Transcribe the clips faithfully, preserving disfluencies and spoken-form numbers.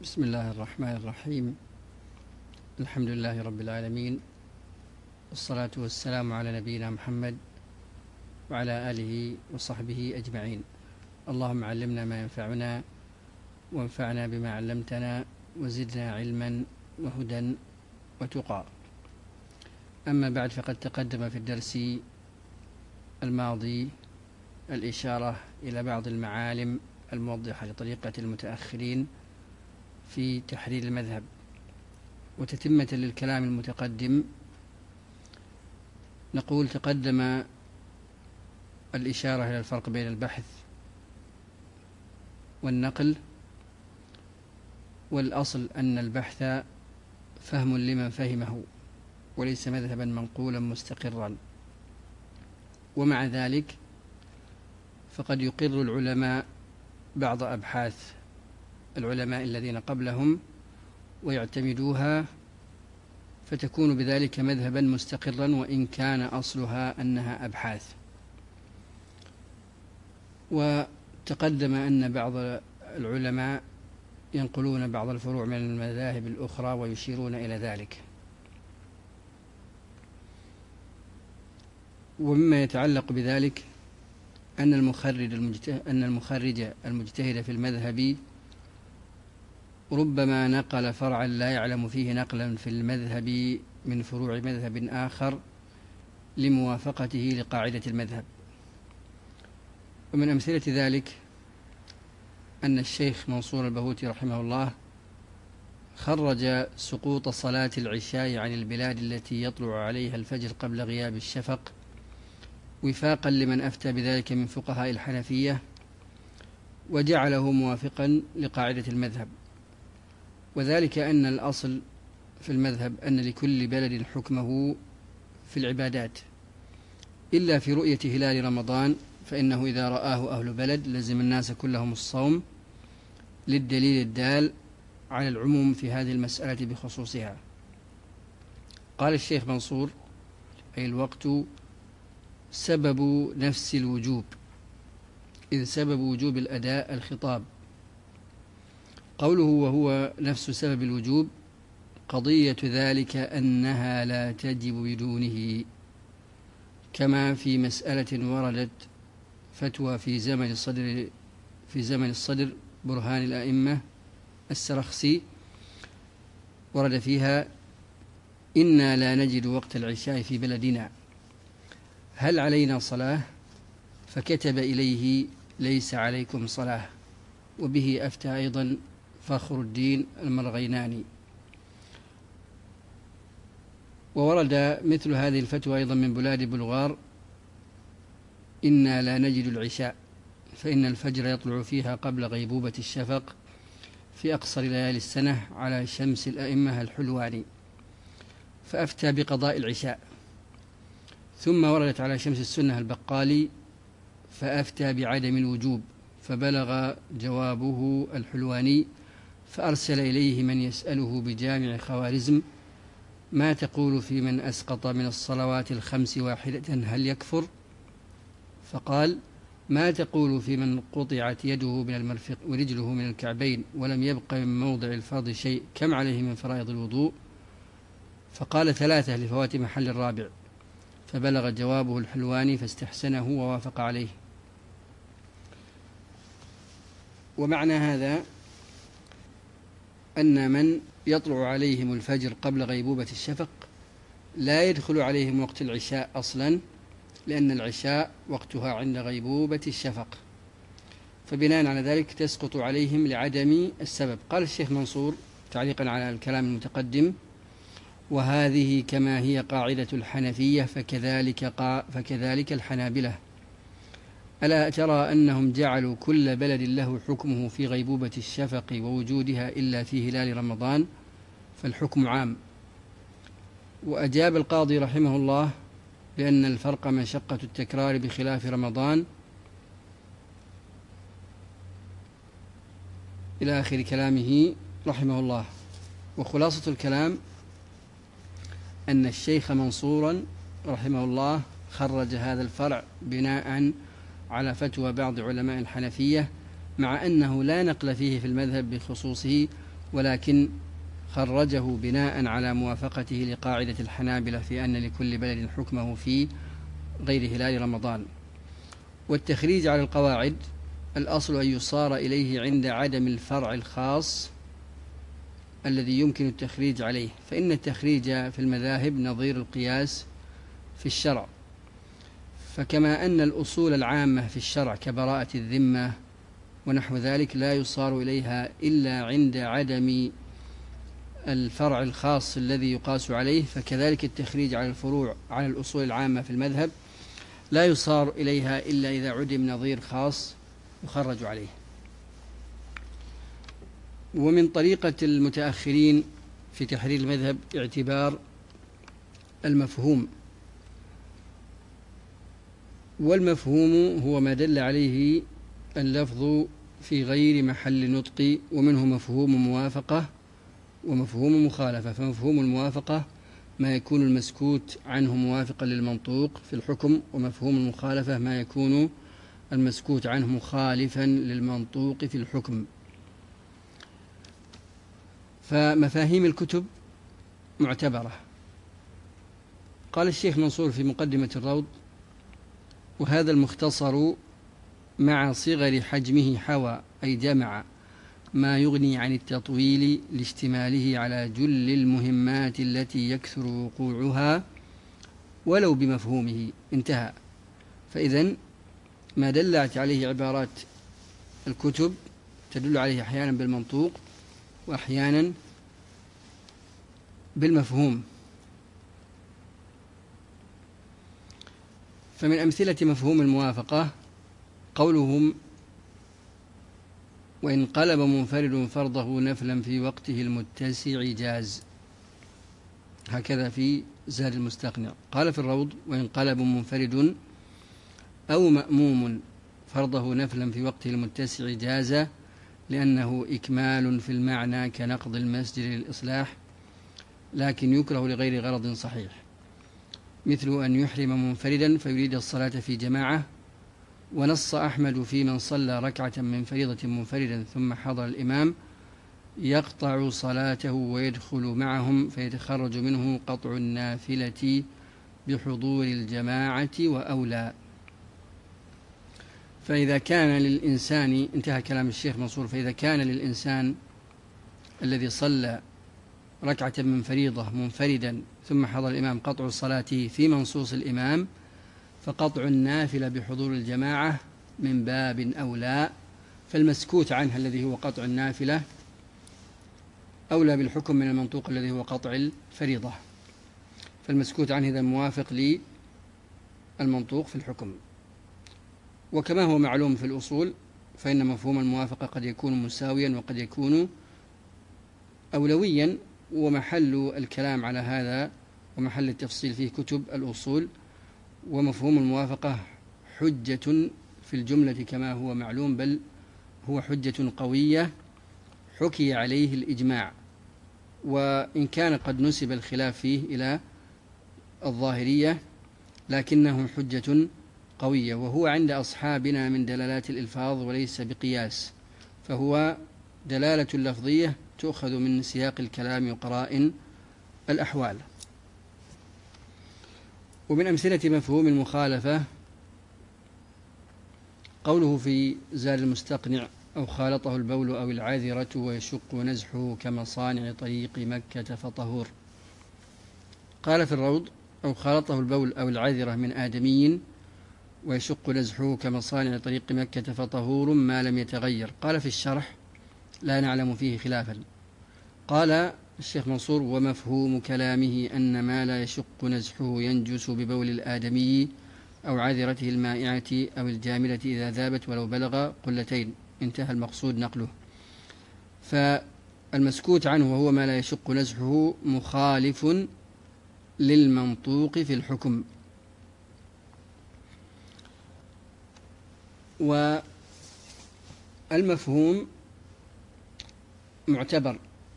بسم الله الرحمن الرحيم. الحمد لله رب العالمين، والصلاة والسلام على نبينا محمد وعلى آله وصحبه أجمعين. اللهم علمنا ما ينفعنا وانفعنا بما علمتنا وزدنا علما وهدى وتقى. أما بعد، فقد تقدم في الدرس الماضي الإشارة إلى بعض المعالم الموضحة لطريقة المتأخرين في تحرير المذهب. وتتمة للكلام المتقدم نقول: تقدم الإشارة إلى الفرق بين البحث والنقل، والأصل أن البحث فهم لمن فهمه وليس مذهبا منقولا مستقرا. ومع ذلك فقد يقر العلماء بعض أبحاث العلماء الذين قبلهم ويعتمدوها، فتكون بذلك مذهبا مستقرا وإن كان أصلها أنها أبحاث. وتقدم أن بعض العلماء ينقلون بعض الفروع من المذاهب الأخرى ويشيرون إلى ذلك. ومما يتعلق بذلك أن المخرج المجتهد, أن المخرج المجتهد في المذهب ربما نقل فرعا لا يعلم فيه نقلا في المذهب من فروع مذهب آخر لموافقته لقاعدة المذهب. ومن أمثلة ذلك أن الشيخ منصور البهوتي رحمه الله خرج سقوط صلاة العشاء عن البلاد التي يطلع عليها الفجر قبل غياب الشفق وفاقا لمن أفتى بذلك من فقهاء الحنفية، وجعله موافقا لقاعدة المذهب. وذلك أن الأصل في المذهب أن لكل بلد حكمه في العبادات، إلا في رؤية هلال رمضان، فإنه إذا رآه أهل بلد لزم الناس كلهم الصوم، للدليل الدال على العموم في هذه المسألة بخصوصها. قال الشيخ منصور: أي الوقت سبب نفس الوجوب، إذ سبب وجوب الأداء الخطاب. قوله وهو نفس سبب الوجوب قضية ذلك أنها لا تجب بدونه، كما في مسألة وردت فتوى في زمن الصدر في زمن الصدر برهان الأئمة السرخسي، ورد فيها: إنا لا نجد وقت العشاء في بلدنا، هل علينا صلاة؟ فكتب إليه: ليس عليكم صلاة. وبه أفتى أيضا فخر الدين المرغيناني. وورد مثل هذه الفتوى أيضا من بلاد بلغار: إنا لا نجد العشاء، فإن الفجر يطلع فيها قبل غيبوبة الشفق في أقصر ليالي السنة على شمس الأئمة الحلواني، فأفتى بقضاء العشاء. ثم وردت على شمس السنة البقالي فأفتى بعدم الوجوب، فبلغ جوابه الحلواني فأرسل إليه من يسأله بجامع خوارزم: ما تقول في من أسقط من الصلوات الخمس واحدة هل يكفر؟ فقال: ما تقول في من قطعت يده من المرفق ورجله من الكعبين ولم يبق من موضع الفرض شيء، كم عليه من فرائض الوضوء؟ فقال: ثلاثة لفوات محل الرابع. فبلغ جوابه الحلواني فاستحسنه ووافق عليه. ومعنى هذا أن من يطلع عليهم الفجر قبل غيبوبة الشفق لا يدخل عليهم وقت العشاء أصلا، لأن العشاء وقتها عند غيبوبة الشفق، فبناء على ذلك تسقط عليهم لعدم السبب. قال الشيخ منصور تعليقا على الكلام المتقدم: وهذه كما هي قاعدة الحنفية فكذلك, قا فكذلك الحنابلة. ألا ترى أنهم جعلوا كل بلد له حكمه في غيبوبة الشفق ووجودها إلا في هلال رمضان، فالحكم عام. وأجاب القاضي رحمه الله بأن الفرق مشقة التكرار بخلاف رمضان، إلى آخر كلامه رحمه الله. وخلاصة الكلام أن الشيخ منصورا رحمه الله خرج هذا الفرع بناء على فتوى بعض علماء الحنفية، مع أنه لا نقل فيه في المذهب بخصوصه، ولكن خرجه بناء على موافقته لقاعدة الحنابلة في أن لكل بلد حكمه في غير هلال رمضان. والتخريج على القواعد الأصل أن يصار إليه عند عدم الفرع الخاص الذي يمكن التخريج عليه، فإن التخريج في المذاهب نظير القياس في الشرع. فكما أن الأصول العامة في الشرع كبراءة الذمة ونحو ذلك لا يصار إليها إلا عند عدم الفرع الخاص الذي يقاس عليه، فكذلك التخريج على الفروع على الأصول العامة في المذهب لا يصار إليها إلا إذا عدم نظير خاص يخرج عليه. ومن طريقة المتأخرين في تحرير المذهب اعتبار المفهوم، والمفهوم هو ما دل عليه اللفظ في غير محل نطق، ومنه مفهوم موافقة ومفهوم مخالفة. فمفهوم الموافقة ما يكون المسكوت عنه موافقا للمنطوق في الحكم، ومفهوم المخالفة ما يكون المسكوت عنه مخالفا للمنطوق في الحكم. فمفاهيم الكتب معتبرة. قال الشيخ منصور في مقدمة الروض: وهذا المختصر مع صغر حجمه حوى، أي جمع ما يغني عن التطويل لاشتماله على جل المهمات التي يكثر وقوعها ولو بمفهومه. انتهى. فإذن ما دلت عليه عبارات الكتب تدل عليه أحيانا بالمنطوق وأحيانا بالمفهوم. فمن أمثلة مفهوم الموافقة قولهم: وإن قلب منفرد فرضه نفلا في وقته المتسع جاز. هكذا في زاد المستقنع. قال في الروض: وإن قلب منفرد أو مأموم فرضه نفلا في وقته المتسع جاز، لأنه إكمال في المعنى كنقض المسجد للإصلاح، لكن يكره لغير غرض صحيح، مثل أن يحرم منفردا فيريد الصلاة في جماعة. ونص أحمد في من صلى ركعة من فريضة منفردا ثم حضر الإمام يقطع صلاته ويدخل معهم، فيتخرج منه قطع النافلة بحضور الجماعة وأولى. فإذا كان للإنسان، انتهى كلام الشيخ منصور، فإذا كان للإنسان الذي صلى ركعة من فريضة منفردا ثم حضر الإمام قطع صلاته في منصوص الإمام، فقطع النافلة بحضور الجماعة من باب أولى. فالمسكوت عنها الذي هو قطع النافلة أولى بالحكم من المنطوق الذي هو قطع الفريضة. فالمسكوت عنه إذا موافق للمنطوق في الحكم. وكما هو معلوم في الأصول فإن مفهوم الموافقة قد يكون مساويا وقد يكون أولويا، ومحل الكلام على هذا ومحل التفصيل فيه كتب الأصول. ومفهوم الموافقة حجة في الجملة كما هو معلوم، بل هو حجة قوية حكي عليه الإجماع، وإن كان قد نسب الخلاف فيه إلى الظاهرية لكنه حجة قوية، وهو عند أصحابنا من دلالات الإلفاظ وليس بقياس، فهو دلالة لفظية تؤخذ من سياق الكلام وقرائن الأحوال. ومن أمثلة مفهوم المخالفة قوله في زاد المستقنع: أو خالطه البول أو العاذرة ويشق نزحه كمصانع طريق مكة فطهور. قال في الروض: أو خالطه البول أو العاذرة من آدمي ويشق نزحه كمصانع طريق مكة فطهور ما لم يتغير. قال في الشرح: لا نعلم فيه خلافا. قال الشيخ منصور: ومفهوم كلامه أن ما لا يشق نزحه ينجس ببول الآدمي أو عذرته المائعة أو الجاملة إذا ذابت ولو بلغ قلتين. انتهى المقصود نقله. فالمسكوت عنه وهو ما لا يشق نزحه مخالف للمنطوق في الحكم. والمفهوم معتبر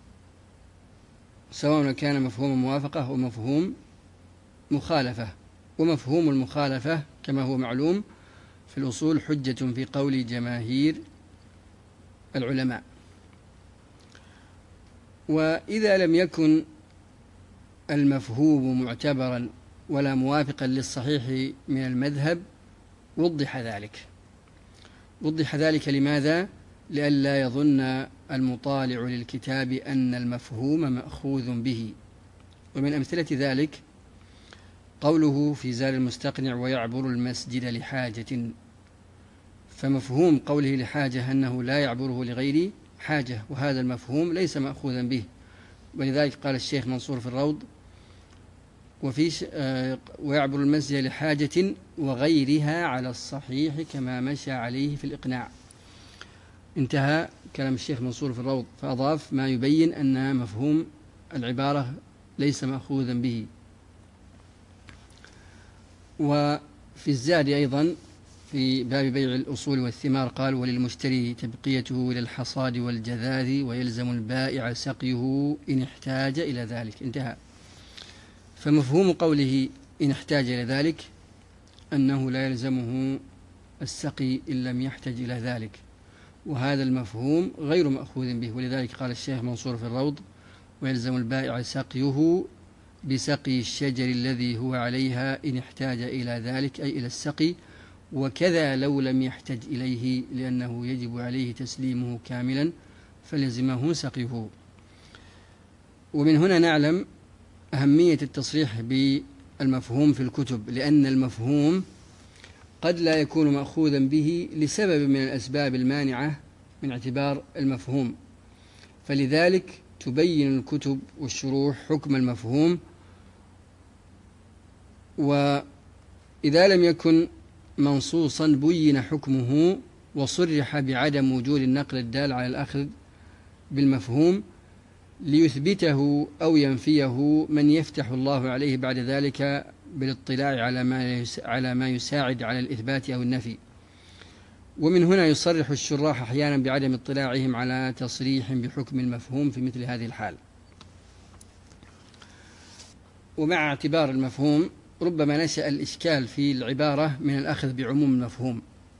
سواء كان مفهوم موافقة أو مفهوم مخالفة. ومفهوم المخالفة كما هو معلوم في الأصول حجة في قول جماهير العلماء. وإذا لم يكن المفهوم معتبرا ولا موافقا للصحيح من المذهب وضح ذلك وضح ذلك لماذا؟ لئلا يظن المطالع للكتاب أن المفهوم مأخوذ به. ومن أمثلة ذلك قوله في زاد المستقنع ويعبر المسجد لحاجة، فمفهوم قوله لحاجة أنه لا يعبره لغير حاجة، وهذا المفهوم ليس مأخوذا به، ولذلك قال الشيخ منصور في الروض وفي ويعبر المسجد لحاجة وغيرها على الصحيح كما مشى عليه في الإقناع. انتهى كلام الشيخ منصور في الروض، فأضاف ما يبين أن مفهوم العبارة ليس مأخوذا به. وفي الزاد أيضا في باب بيع الأصول والثمار قال وللمشتري تبقيته إلى الحصاد والجذاذ ويلزم البائع سقيه إن احتاج إلى ذلك. انتهى. فمفهوم قوله إن احتاج إلى ذلك أنه لا يلزمه السقي إن لم يحتج إلى ذلك، وهذا المفهوم غير مأخوذ به، ولذلك قال الشيخ منصور في الروض ويلزم البائع سقيه بسقي الشجر الذي هو عليها إن احتاج إلى ذلك أي إلى السقي، وكذا لو لم يحتج إليه لأنه يجب عليه تسليمه كاملا فلزمه سقيه. ومن هنا نعلم أهمية التصريح بالمفهوم في الكتب، لأن المفهوم قد لا يكون مأخوذا به لسبب من الأسباب المانعة من اعتبار المفهوم، فلذلك تبين الكتب والشروح حكم المفهوم. وإذا لم يكن منصوصا بين حكمه وصرح بعدم وجود النقل الدال على الأخذ بالمفهوم ليثبته أو ينفيه من يفتح الله عليه بعد ذلك بالاطلاع على ما على ما يساعد على الإثبات أو النفي. ومن هنا يصرح الشراح أحيانا بعدم اطلاعهم على تصريح بحكم المفهوم في مثل هذه الحال. ومع اعتبار المفهوم ربما نشأ الإشكال في العبارة من الأخذ بعموم المفهوم،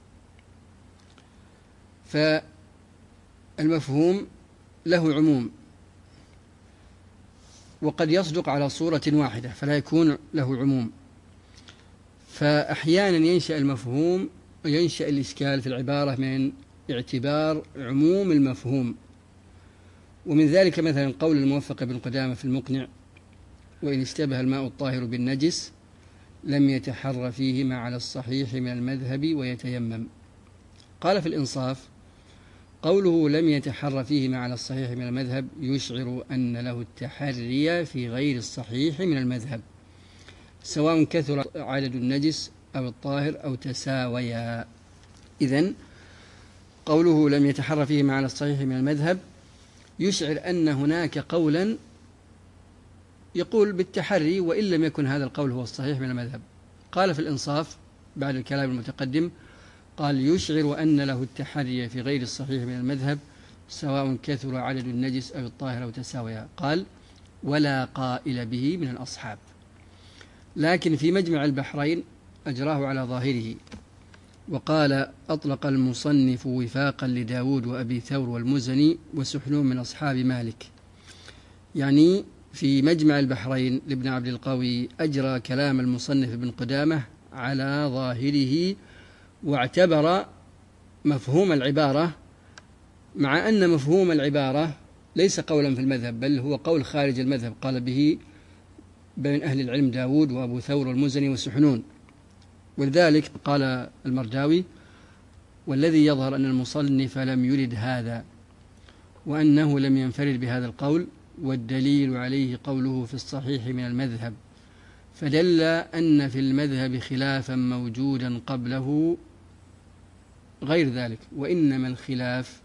فالمفهوم له عموم وقد يصدق على صورة واحدة فلا يكون له عموم، فأحيانا ينشأ المفهوم وينشأ الإشكال في العبارة من اعتبار عموم المفهوم. ومن ذلك مثلا قول الموفق بن قدامة في المقنع وإن اشتبه الماء الطاهر بالنجس لم يتحر فيهما على الصحيح من المذهب ويتيمم. قال في الإنصاف قوله لم يتحر فيهما على الصحيح من المذهب يشعر أن له التحري في غير الصحيح من المذهب سواء كثر عدد النجس أو الطاهر أو تساويا. إذن قوله لم يتحر فيهما على الصحيح من المذهب يشعر أن هناك قولا يقول بالتحري وإن لم يكن هذا القول هو الصحيح من المذهب. قال في الإنصاف بعد الكلام المتقدم قال يشعر أن له التحري في غير الصحيح من المذهب سواء كثر عدد النجس أو الطاهر أو تساويا. قال ولا قائل به من الأصحاب، لكن في مجمع البحرين أجراه على ظاهره وقال أطلق المصنف وفاقا لداود وأبي ثور والمزني وسحنون من أصحاب مالك. يعني في مجمع البحرين لابن عبد القوي أجرى كلام المصنف ابن قدامة على ظاهره واعتبر مفهوم العبارة، مع أن مفهوم العبارة ليس قولا في المذهب بل هو قول خارج المذهب قال به بين أهل العلم داود وأبو ثور والمزني والسحنون. ولذلك قال المرداوي والذي يظهر أن المصنف لم يرد هذا وأنه لم ينفرد بهذا القول، والدليل عليه قوله في الصحيح من المذهب، فدل أن في المذهب خلافا موجودا قبله غير ذلك، وإنما الخلاف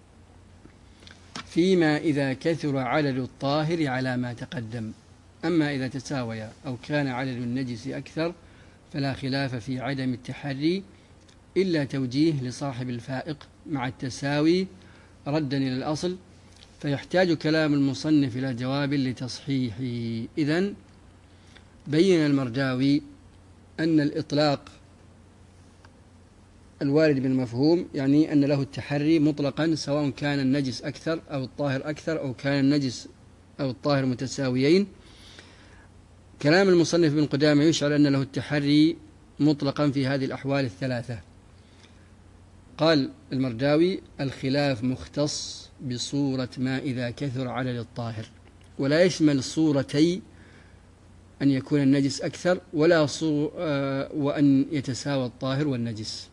فيما إذا كثر عدد الطاهر على ما تقدم، أما إذا تساوي أو كان عدد النجس أكثر فلا خلاف في عدم التحري إلا توجيه لصاحب الفائق مع التساوي ردا إلى الأصل، فيحتاج كلام المصنف إلى جواب لتصحيحه. إذن بين المرداوي أن الإطلاق الوارد من المفهوم يعني أن له التحري مطلقا، سواء كان النجس أكثر أو الطاهر أكثر، أو كان النجس أو الطاهر متساويين. كلام المصنف ابن قدامة يشعر أن له التحري مطلقا في هذه الأحوال الثلاثة. قال المرداوي: الخلاف مختص بصورة ما إذا كثر عدد الطاهر، ولا يشمل صورتي أن يكون النجس أكثر ولا صو آه وأن يتساوى الطاهر والنجس.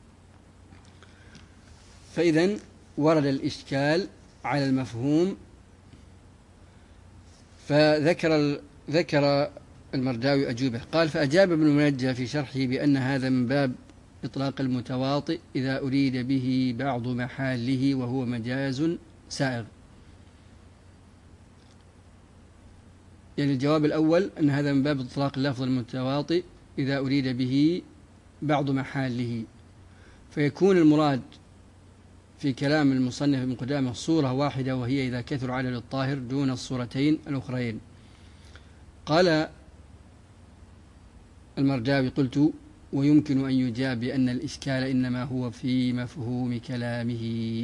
فإذن ورد الإشكال على المفهوم، فذكر ذكر المرداوي أجوبة. قال: فأجاب ابن المنجى في شرحه بأن هذا من باب إطلاق المتواطئ إذا أريد به بعض محاله وهو مجاز سائغ. يعني الجواب الأول أن هذا من باب إطلاق اللفظ المتواطئ إذا أريد به بعض محاله، فيكون المراد في كلام المصنف ابن قدامة صورة واحدة، وهي إذا كثر عدد الطاهر دون الصورتين الأخرين. قال المرداوي: قلت: ويمكن أن يجاب بأن الإشكال إنما هو في مفهوم كلامه.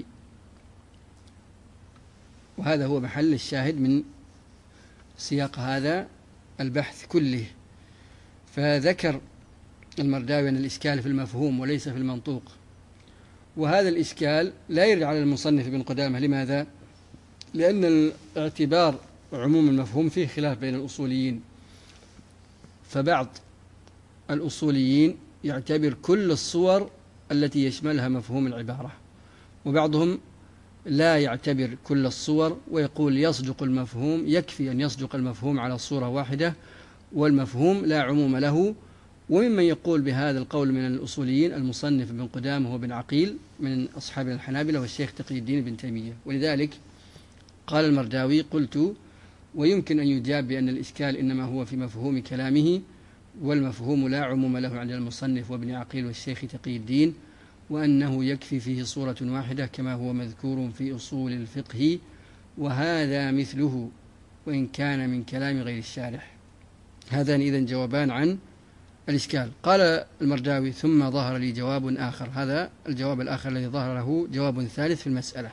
وهذا هو محل الشاهد من سياق هذا البحث كله. فذكر المرداوي أن الإشكال في المفهوم وليس في المنطوق، وهذا الإشكال لا يرجع على المصنف ابن قدامة. لماذا؟ لأن الاعتبار عموم المفهوم فيه خلاف بين الأصوليين، فبعض الأصوليين يعتبر كل الصور التي يشملها مفهوم العبارة، وبعضهم لا يعتبر كل الصور ويقول يصدق المفهوم، يكفي أن يصدق المفهوم على صورة واحدة والمفهوم لا عموم له. وممن يقول بهذا القول من الأصوليين المصنف ابن قدامة وابن عقيل من أصحاب الحنابلة والشيخ تقي الدين ابن تيمية. ولذلك قال المرداوي: قلت: ويمكن أن يجاب بأن الإشكال إنما هو في مفهوم كلامه، والمفهوم لا عموم له عند المصنف وابن عقيل والشيخ تقي الدين، وأنه يكفي فيه صورة واحدة كما هو مذكور في أصول الفقه، وهذا مثله وإن كان من كلام غير الشارح. هذان إذن جوابان عن الإشكال. قال المرداوي: ثم ظهر لي جواب آخر. هذا الجواب الآخر الذي ظهر له جواب ثالث في المسألة.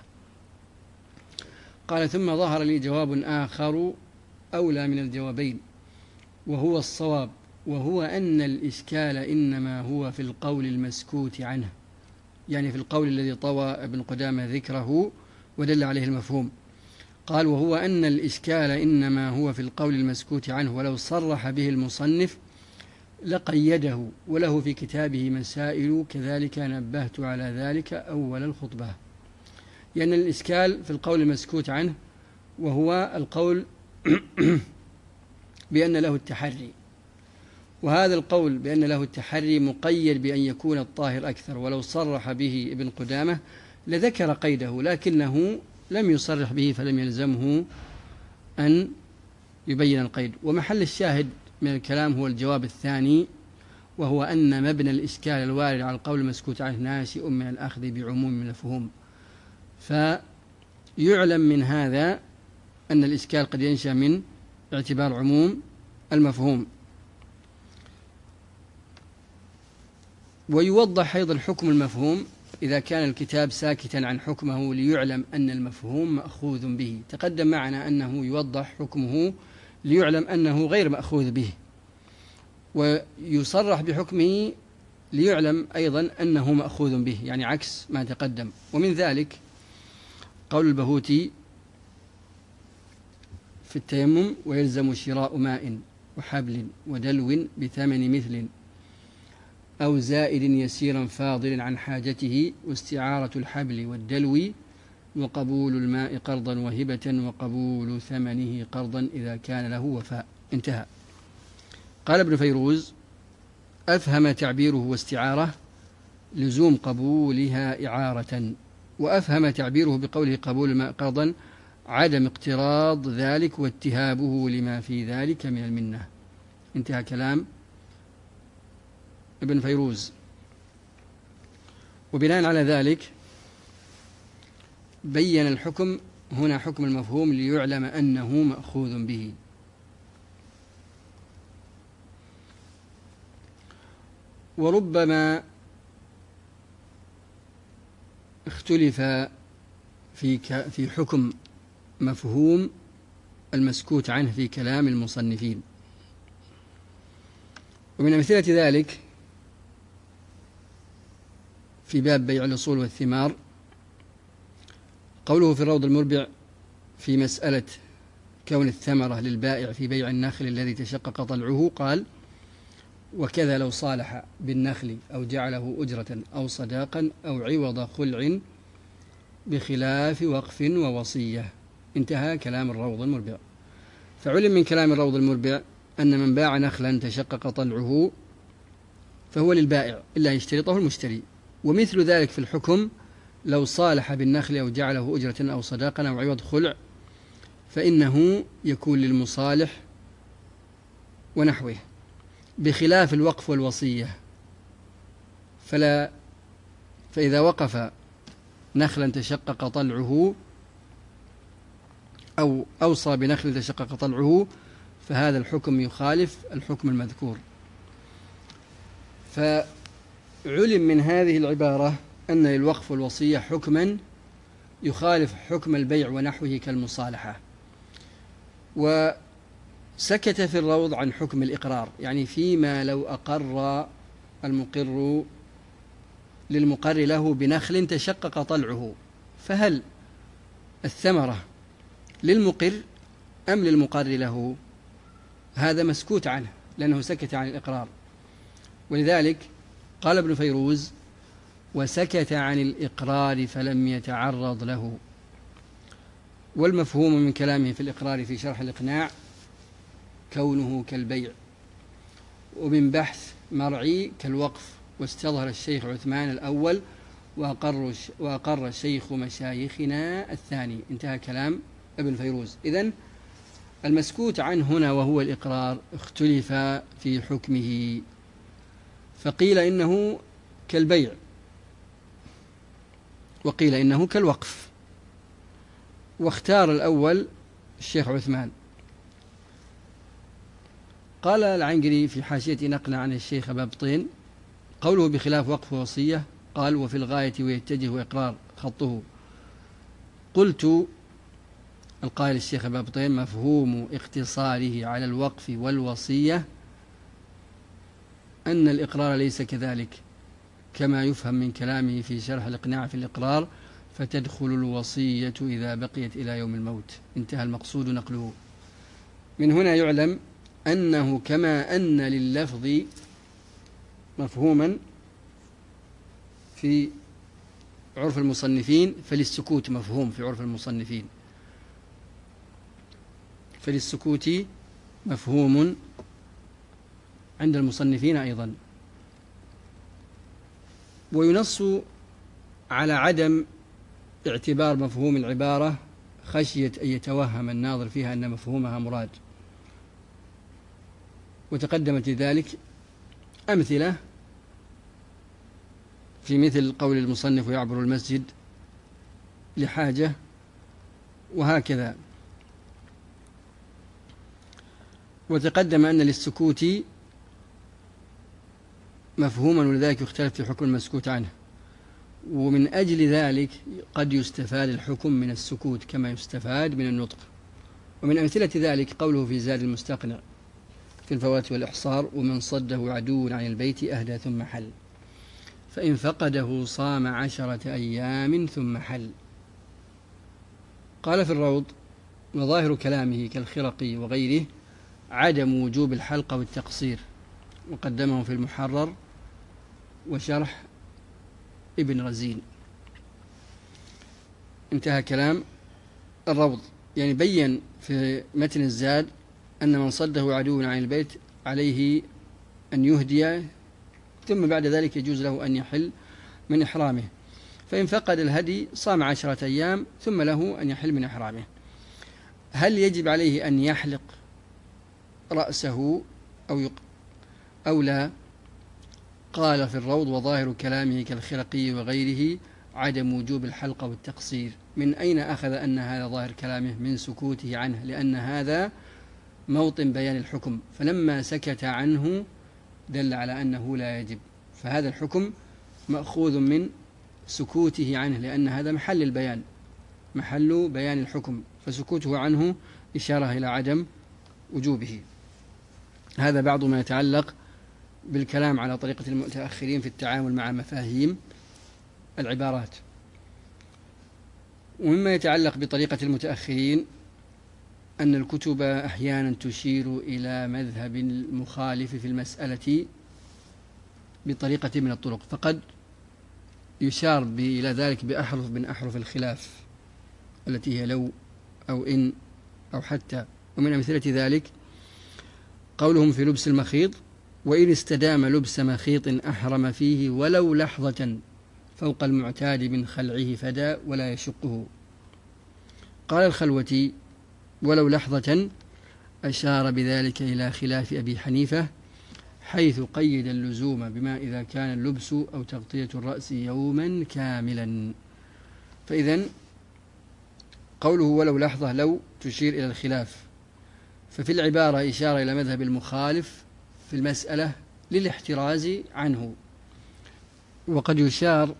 قال: ثم ظهر لي جواب آخر أولى من الجوابين، وهو الصواب، وهو أن الإشكال إنما هو في القول المسكوت عنه، يعني في القول الذي طوى ابن قدامة ذكره ودل عليه المفهوم. قال: وهو أن الإشكال إنما هو في القول المسكوت عنه، ولو صرح به المصنف لقيده، وله في كتابه مسائل كذلك نبهت على ذلك أول الخطبة. يعني الإشكال في القول المسكوت عنه، وهو القول بأن له التحري، وهذا القول بأن له التحري مقيد بأن يكون الطاهر أكثر، ولو صرح به ابن قدامة لذكر قيده، لكنه لم يصرح به فلم يلزمه أن يبين القيد. ومحل الشاهد من الكلام هو الجواب الثاني، وهو أن مبنى الإشكال الوارد على القول المسكوت عنه ناشئ من الأخذ بعموم المفهوم. فيعلم من هذا أن الإشكال قد ينشأ من اعتبار عموم المفهوم. ويوضح أيضا حكم المفهوم إذا كان الكتاب ساكتا عن حكمه ليعلم أن المفهوم مأخوذ به. تقدم معنا أنه يوضح حكمه ليعلم أنه غير مأخوذ به، ويصرح بحكمه ليعلم أيضا أنه مأخوذ به، يعني عكس ما تقدم. ومن ذلك قول البهوتي في التيمم: ويلزم شراء ماء وحبل ودلو بثمن مثل أو زائد يسيرا فاضل عن حاجته، واستعارة الحبل والدلو، وقبول الماء قرضا وهبة، وقبول ثمنه قرضا إذا كان له وفاء. انتهى. قال ابن فيروز: أفهم تعبيره واستعارة لزوم قبولها إعارة، وأفهم تعبيره بقوله قبول الماء قرضا عدم اقتراض ذلك واتهابه لما في ذلك من المنة. انتهى كلام ابن فيروز. وبناء على ذلك بين الحكم هنا حكم المفهوم ليعلم أنه مأخوذ به. وربما اختلف في في حكم مفهوم المسكوت عنه في كلام المصنفين. ومن أمثلة ذلك في باب بيع الأصول والثمار قوله في الروض المربع في مسألة كون الثمرة للبائع في بيع النخل الذي تشقق طلعه، قال: وكذا لو صالح بالنخل أو جعله أجرة أو صداقا أو عوض خلع بخلاف وقف ووصية. انتهى كلام الروض المربع. فعلم من كلام الروض المربع أن من باع نخلا تشقق طلعه فهو للبائع إلا يشترطه المشتري. ومثل ذلك في الحكم لو صالح بالنخل أو جعله أجرة أو صداقا أو عوض خلع فإنه يكون للمصالح ونحوه، بخلاف الوقف والوصية. فلا فإذا وقف نخلا تشقق طلعه أو أوصى بنخل تشقق طلعه فهذا الحكم يخالف الحكم المذكور. فعلم من هذه العبارة أن للوقف والوصية حكما يخالف حكم البيع ونحوه كالمصالحة. وسكت في الروض عن حكم الإقرار، يعني فيما لو أقر المقر للمقر له بنخل تشقق طلعه، فهل الثمرة للمقر أم للمقر له؟ هذا مسكوت عنه لأنه سكت عن الإقرار. ولذلك قال ابن فيروز: وسكت عن الإقرار فلم يتعرض له. والمفهوم من كلامه في الإقرار في شرح الإقناع كونه كالبيع، ومن بحث مرعي كالوقف. واستظهر الشيخ عثمان الأول وأقر, وأقر الشيخ مشايخنا الثاني. انتهى كلام ابن فيروز. إذن المسكوت عنه هنا وهو الإقرار اختلف في حكمه، فقيل إنه كالبيع وقيل إنه كالوقف، واختار الأول الشيخ عثمان. قال العنقري في حاشية نقل عن الشيخ بابطين قوله بخلاف وقف ووصية، قال: وفي الغاية ويتجه إقرار خطه. قلت القائل الشيخ بابطين: مفهوم اقتصاره على الوقف والوصية أن الإقرار ليس كذلك، كما يفهم من كلامه في شرح الإقناع في الإقرار: فتدخل الوصية إذا بقيت إلى يوم الموت. انتهى المقصود نقله. من هنا يعلم أنه كما أن لللفظ مفهوما في عرف المصنفين فللسكوت مفهوم في عرف المصنفين، فللسكوت مفهوم عند المصنفين أيضا. وينص على عدم اعتبار مفهوم العبارة خشية أن يتوهم الناظر فيها أن مفهومها مراد. وتقدمت لذلك أمثلة في مثل قول المصنف: ويعبر المسجد لحاجة، وهكذا. وتقدم أن للسكوت مفهوما ولذلك يختلف في حكم المسكوت عنه، ومن أجل ذلك قد يستفاد الحكم من السكوت كما يستفاد من النطق. ومن أمثلة ذلك قوله في زاد المستقنع في الفوات والإحصار: ومن صده عدو عن البيت أهدى ثم حل، فإن فقده صام عشرة أيام ثم حل. قال في الروض: وظاهر كلامه كالخرقي وغيره عدم وجوب الحلق والتقصير، وقدمه في المحرر وشرح ابن رزين. انتهى كلام الروض، يعني بين في متن الزاد أن من صده عدو عن البيت عليه أن يهدي، ثم بعد ذلك يجوز له أن يحل من إحرامه، فإن فقد الهدي صام عشرة أيام ثم له أن يحل من إحرامه. هل يجب عليه أن يحلق رأسه أو يق... أو لا؟ قال في الروض: وظاهر كلامه كالخرقي وغيره عدم وجوب الحلق والتقصير. من أين أخذ أن هذا ظاهر كلامه؟ من سكوته عنه، لأن هذا موطن بيان الحكم، فلما سكت عنه دل على أنه لا يجب. فهذا الحكم مأخوذ من سكوته عنه، لأن هذا محل البيان، محل بيان الحكم، فسكوته عنه إشارة إلى عدم وجوبه. هذا بعض ما يتعلق بالكلام على طريقة المتأخرين في التعامل مع مفاهيم العبارات. ومما يتعلق بطريقة المتأخرين أن الكتب أحيانا تشير إلى مذهب المخالف في المسألة بطريقة من الطرق، فقد يشار إلى ذلك بأحرف من أحرف الخلاف التي هي لو أو إن أو حتى. ومن أمثلة ذلك قولهم في لبس المخيط: وإن استدام لبس مخيط أحرم فيه ولو لحظة فوق المعتاد من خلعه فدا ولا يشقه. قال الخلوتي: ولو لحظة أشار بذلك إلى خلاف أبي حنيفة، حيث قيد اللزوم بما إذا كان اللبس أو تغطية الرأس يوما كاملا. فإذن قوله ولو لحظة لو تشير إلى الخلاف، ففي العبارة إشارة إلى مذهب المخالف في المسألة للاحتراز عنه. وقد يشار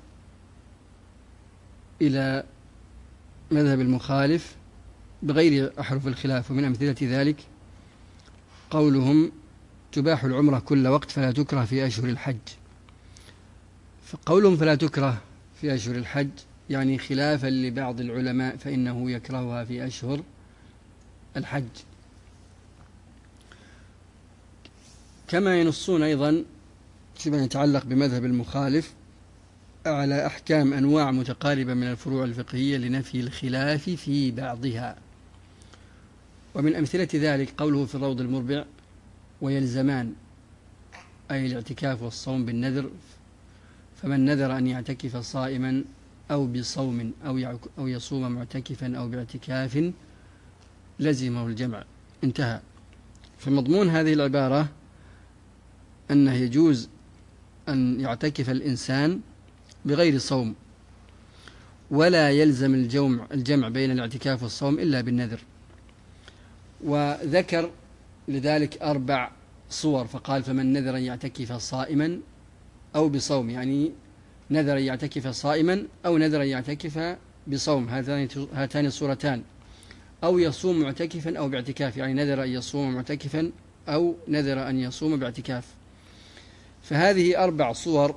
إلى مذهب المخالف بغير أحرف الخلاف. ومن أمثلة ذلك قولهم: تباح العمرة كل وقت فلا تكره في أشهر الحج. فقولهم فلا تكره في أشهر الحج يعني خلافا لبعض العلماء فإنه يكرهها في أشهر الحج. كما ينصون أيضا فيما يتعلق بمذهب المخالف على أحكام أنواع متقاربة من الفروع الفقهية لنفي الخلاف في بعضها. ومن أمثلة ذلك قوله في الروض المربع: ويلزمان، أي الاعتكاف والصوم بالنذر، فمن نذر أن يعتكف صائما أو بصوم أو يصوم معتكفا أو باعتكاف لزمه الجمع. انتهى. فمضمون هذه العبارة أنه يجوز أن يعتكف الإنسان بغير صوم، ولا يلزم الجمع, الجمع بين الاعتكاف والصوم إلا بالنذر. وذكر لذلك أربع صور، فقال: فمن نذر أن يعتكف صائما أو بصوم، يعني نذر أن يعتكف صائما أو نذر أن يعتكف بصوم، هاتان الصورتان. أو يصوم معتكفا أو باعتكاف، يعني نذر أن يصوم معتكفا أو نذر أن يصوم باعتكاف. فهذه أربع صور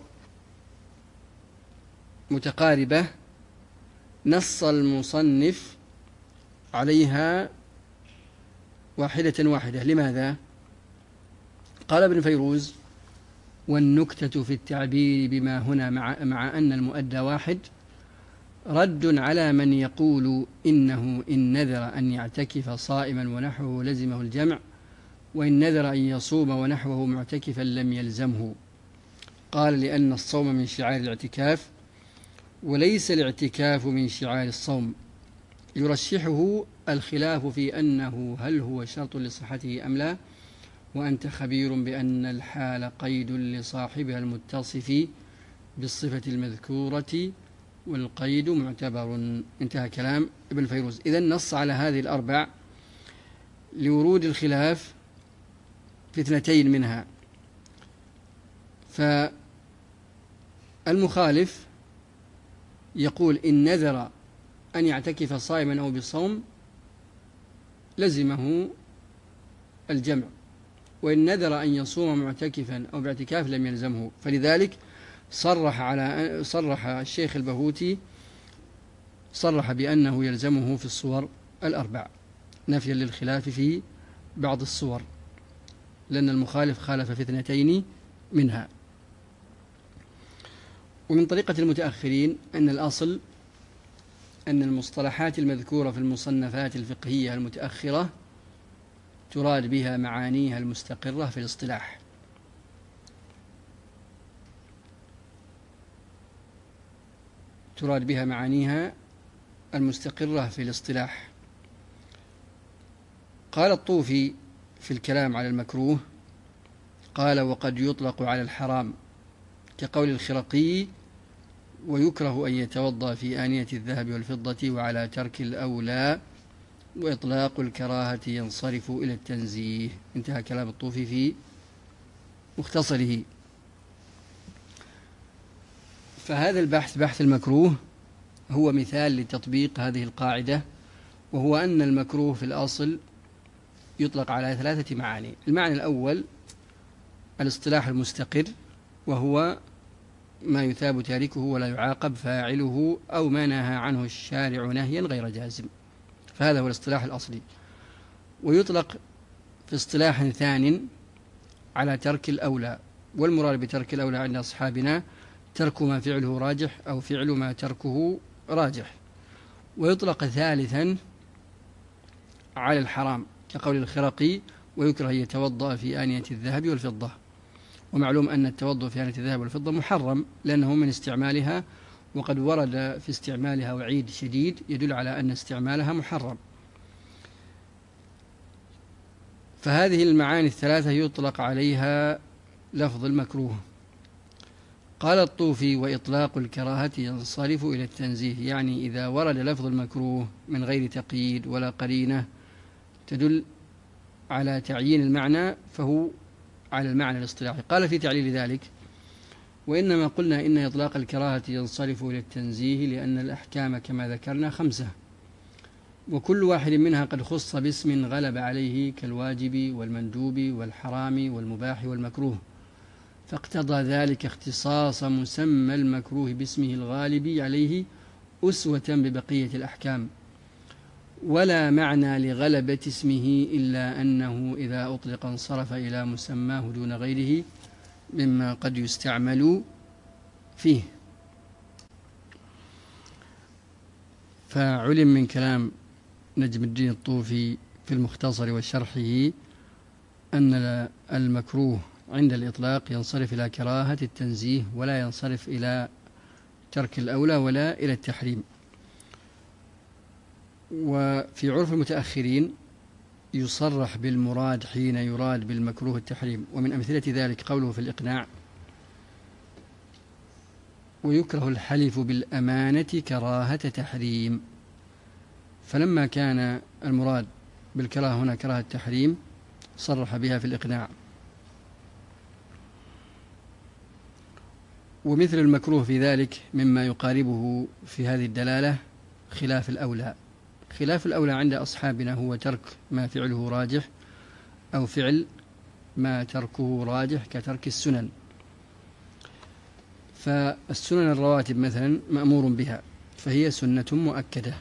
متقاربة نص المصنف عليها واحدة واحدة. لماذا؟ قال ابن فيروز: والنكتة في التعبير بما هنا مع, مع أن المؤدى واحد رد على من يقول إنه إن نذر أن يعتكف صائما ونحوه لزمه الجمع، وإن نذر أن يصوم ونحوه معتكفا لم يلزمه. قال: لأن الصوم من شعار الاعتكاف وليس الاعتكاف من شعار الصوم. يرشحه الخلاف في أنه هل هو شرط لصحته أم لا، وأنت خبير بأن الحال قيد لصاحبها المتصف بالصفة المذكورة والقيد معتبر. انتهى كلام ابن فيروز. إذن نص على هذه الأربع لورود الخلاف في اثنتين منها. فالمخالف يقول: إن نذر أن يعتكف صائما أو بصوم لزمه الجمع، وإن نذر أن يصوم معتكفا أو باعتكاف لم يلزمه. فلذلك صرح على صرح الشيخ البهوتي صرح بأنه يلزمه في الصور الأربع نفيا للخلاف في بعض الصور، لأن المخالف خالف في اثنتين منها. ومن طريقة المتأخرين أن الأصل أن المصطلحات المذكورة في المصنفات الفقهية المتأخرة تراد بها معانيها المستقرة في الاصطلاح، تراد بها معانيها المستقرة في الاصطلاح. قال الطوفي في الكلام على المكروه: قال: وقد يطلق على الحرام كقول الخرقي: ويكره أن يتوضأ في آنية الذهب والفضة، وعلى ترك الأولى، وإطلاق الكراهة ينصرف إلى التنزيه. انتهى كلام الطوفي في مختصره. فهذا البحث بحث المكروه هو مثال لتطبيق هذه القاعدة، وهو أن المكروه في الأصل يطلق على ثلاثة معاني. المعنى الأول الاصطلاح المستقر، وهو ما يثاب تاركه ولا يعاقب فاعله، أو ما نهى عنه الشارع نهيا غير جازم، فهذا هو الاصطلاح الأصلي. ويطلق في اصطلاح ثان على ترك الأولى، والمراد بترك الأولى عند أصحابنا ترك ما فعله راجح أو فعل ما تركه راجح. ويطلق ثالثا على الحرام، كقول الخرقي: ويكره يتوضأ في آنية الذهب والفضة. ومعلوم أن التوضؤ في آنية الذهب والفضة محرم لأنه من استعمالها، وقد ورد في استعمالها وعيد شديد يدل على أن استعمالها محرم. فهذه المعاني الثلاثة يطلق عليها لفظ المكروه. قال الطوفي: وإطلاق الكراهة ينصرف إلى التنزيه، يعني إذا ورد لفظ المكروه من غير تقييد ولا قرينة تدل على تعيين المعنى فهو على المعنى الاصطلاحي. قال في تعليل ذلك: وإنما قلنا إن إطلاق الكراهة ينصرف إلى التنزيه لأن الأحكام كما ذكرنا خمسة، وكل واحد منها قد خص باسم غلب عليه، كالواجب والمندوب والحرام والمباح والمكروه، فاقتضى ذلك اختصاص مسمى المكروه باسمه الغالب عليه أسوة ببقية الأحكام. ولا معنى لغلبة اسمه إلا أنه إذا أطلق انصرف إلى مسماه دون غيره مما قد يستعمل فيه. فعلم من كلام نجم الدين الطوفي في المختصر وشرحه أن المكروه عند الإطلاق ينصرف إلى كراهة التنزيه، ولا ينصرف إلى ترك الأولى ولا إلى التحريم. وفي عرف المتأخرين يصرح بالمراد حين يراد بالمكروه التحريم. ومن أمثلة ذلك قوله في الإقناع: ويكره الحلف بالأمانة كراهة تحريم. فلما كان المراد بالكراهة هنا كراهة التحريم صرح بها في الإقناع. ومثل المكروه في ذلك مما يقاربه في هذه الدلالة خلاف الأولى. خلاف الأولى عند أصحابنا هو ترك ما فعله راجح أو فعل ما تركه راجح، كترك السنن. فالسنن الرواتب مثلا مأمور بها فهي سنة مؤكدة،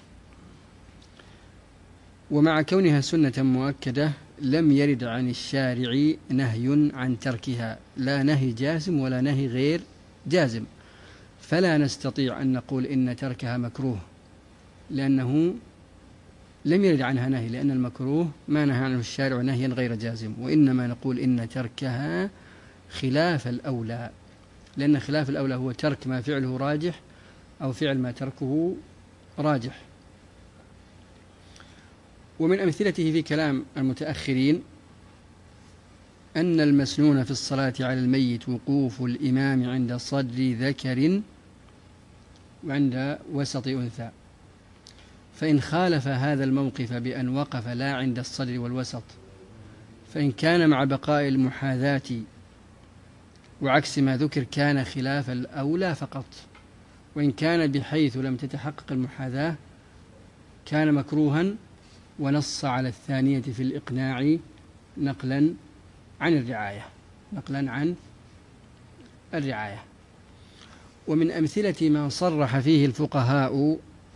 ومع كونها سنة مؤكدة لم يرد عن الشارع نهي عن تركها، لا نهي جازم ولا نهي غير جازم، فلا نستطيع أن نقول إن تركها مكروه لأنه لم يرد عنها نهي، لأن المكروه ما نهى عنه الشارع نهيا غير جازم. وإنما نقول إن تركها خلاف الأولى، لأن خلاف الأولى هو ترك ما فعله راجح أو فعل ما تركه راجح. ومن أمثلته في كلام المتأخرين أن المسنون في الصلاة على الميت وقوف الإمام عند صدر ذكر وعند وسط أنثى، فإن خالف هذا الموقف بأن وقف لا عند الصدر والوسط، فإن كان مع بقاء المحاذاة وعكس ما ذكر كان خلاف الأولى فقط، وإن كان بحيث لم تتحقق المحاذاة كان مكروها. ونص على الثانية في الإقناع نقلا عن الرعاية نقلا عن الرعاية. ومن أمثلة ما صرح فيه الفقهاء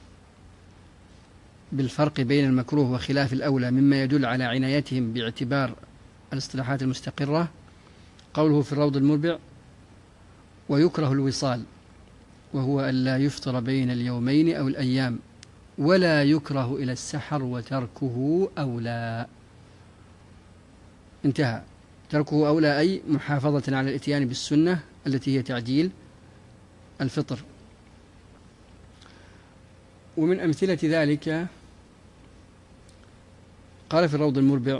بالفرق بين المكروه وخلاف الأولى مما يدل على عنايتهم باعتبار الاصطلاحات المستقرة قوله في الروض المربع: ويكره الوصال، وهو أن لا يفطر بين اليومين أو الأيام، ولا يكره إلى السحر وتركه أولى. انتهى. تركه أولى أي محافظة على الإتيان بالسنة التي هي تعجيل الفطر. ومن أمثلة ذلك قال في الروض المربع: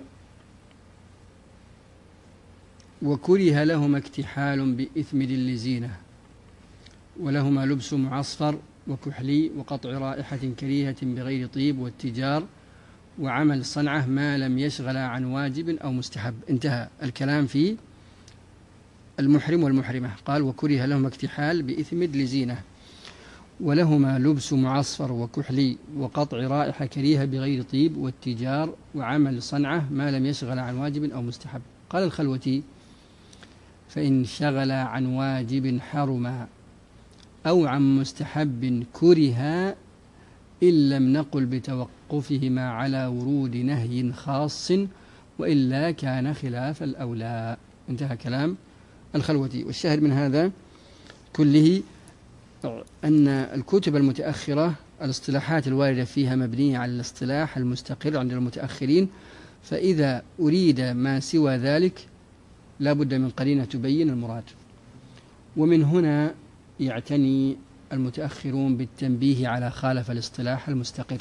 وكره لهما اكتحال بإثم لزينة، ولهما لبس معصفر وكحلي وقطع رائحة كريهة بغير طيب والتجار وعمل صنعة ما لم يشغل عن واجب أو مستحب. انتهى الكلام في المحرم والمحرمة. قال وكره لهما اكتحال بإثمد لزينة، ولهما لبس معصفر وكحلي وقطع رائحة كريهة بغير طيب والتجار وعمل صنعة ما لم يشغل عن واجب أو مستحب. قال الخلوتي فإن شغل عن واجب حرما أو عن مستحب كرها إن لم نقل بتوقفهما على ورود نهي خاص وإلا كان خلاف الأولى. انتهى كلام الخلوتي. والشاهد من هذا كله أن الكتب المتأخرة الاصطلاحات الواردة فيها مبنية على الاصطلاح المستقر عند المتأخرين، فإذا أريد ما سوى ذلك لا بد من قرينة تبين المراد. ومن هنا يعتني المتأخرون بالتنبيه على خالف الاصطلاح المستقر.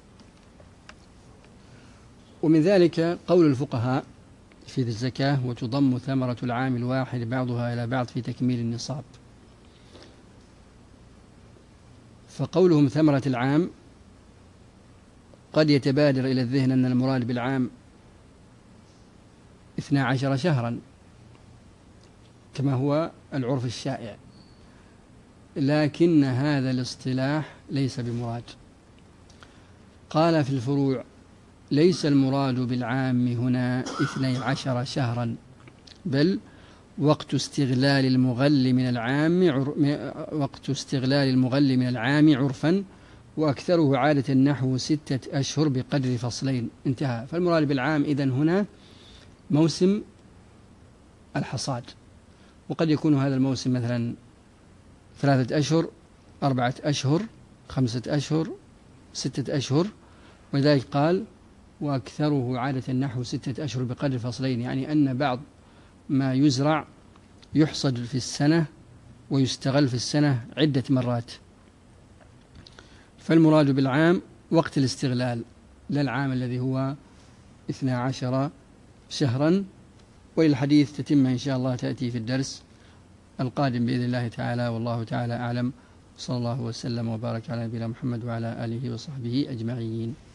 ومن ذلك قول الفقهاء في الزكاة وتضم ثمرة العام الواحد بعضها إلى بعض في تكميل النصاب. فقولهم ثمرة العام قد يتبادر إلى الذهن أن المراد بالعام اثنا عشر شهرا كما هو العرف الشائع، لكن هذا الاصطلاح ليس بمراد. قال في الفروع ليس المراد بالعام هنا اثني عشر شهرا، بل وقت استغلال المغل من العام عر... وقت استغلال المغل من العام عرفا، وأكثره عادة نحو ستة أشهر بقدر فصلين. انتهى. فالمراد بالعام إذن هنا موسم الحصاد، وقد يكون هذا الموسم مثلا ثلاثة أشهر، أربعة أشهر، خمسة أشهر، ستة أشهر، ولذلك قال وأكثره عادة نحو ستة أشهر بقدر فصلين، يعني أن بعض ما يزرع يحصد في السنة ويستغل في السنة عدة مرات. فالمراد بالعام وقت الاستغلال، لا العام الذي هو اثنا عشر شهرا. وللحديث تتم إن شاء الله تأتي في الدرس القادم بإذن الله تعالى، والله تعالى أعلم. صلى الله وسلم وبارك على نبينا محمد وعلى آله وصحبه أجمعين.